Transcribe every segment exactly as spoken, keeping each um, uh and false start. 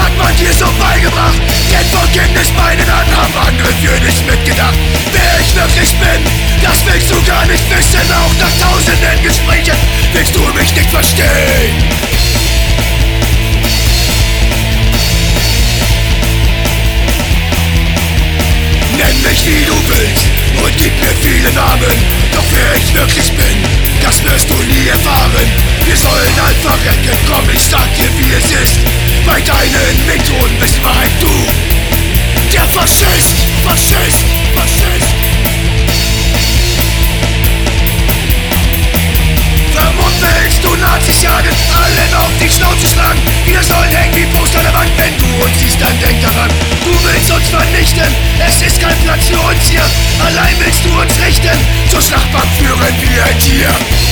hat man dir so beigebracht. Denn von Kindesbeinen an haben andere für dich mitgedacht. Wer ich wirklich bin, das willst du gar nicht wissen. Auch nach tausenden Gesprächen willst du mich nicht verstehen. Nenn mich wie du willst und gib mir viele Namen. Doch wer ich wirklich bin, das wirst du nie erfahren. Wir sollen halt verrecken, komm, ich sag dir wie es ist. Bei deinen Methoden bist Wahrheit du der Faschist, Faschist, Faschist. Vermummt willst du Nazis jagen, allen auf die Schnauze schlagen. Wir sollen hängen wie Poster an der Wand, wenn du uns siehst, dann denk daran. Du willst uns vernichten, es ist kein Platz für uns hier. Allein willst du uns richten, zur Schlachtbank führen wir ein Tier.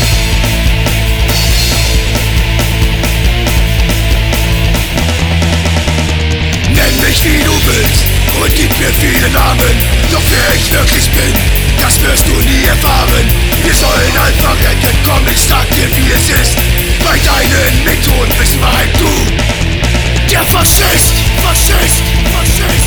Nenn mich wie du willst und gib mir viele Namen. Doch wer ich wirklich bin, das wirst du nie erfahren. Wir sollen halt verrecken, komm, ich sag dir wie es ist. Bei deinen Methoden bist Wahrheit du der Faschist, Faschist, Faschist.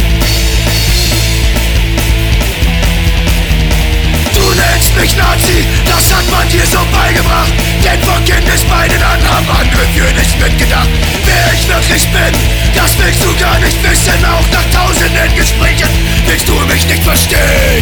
Du nennst mich Nazi, das hat man dir so beigebracht. Denn von Kindesbeinen an haben andere für dich mitgedacht. Wer ich wirklich bin, das willst du gar nicht wissen. Auch nach tausenden Gesprächen willst du mich nicht verstehen.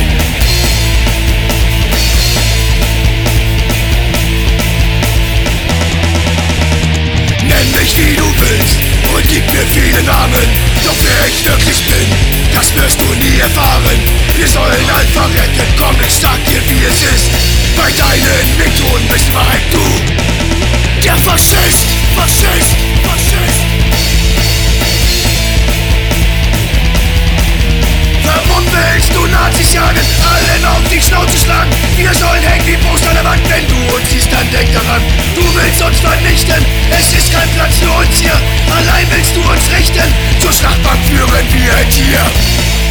Nenn mich wie du willst und gib mir viele Namen. Doch wer ich wirklich bin, das wirst du nie erfahren. Wir sollen halt verrecken, komm, ich sag dir wie es ist. Bei deinen Methoden bist Wahrheit du der Faschist, Faschist, Faschist. Warum willst du Nazis jagen, allen auf die Schnauze schlagen? Wir sollen hängen wie Poster an der Wand, wenn du uns siehst, dann denk daran. Du willst uns vernichten, es ist kein Platz für uns hier. Allein willst du uns richten, zur Schlachtbank führen wir ein Tier.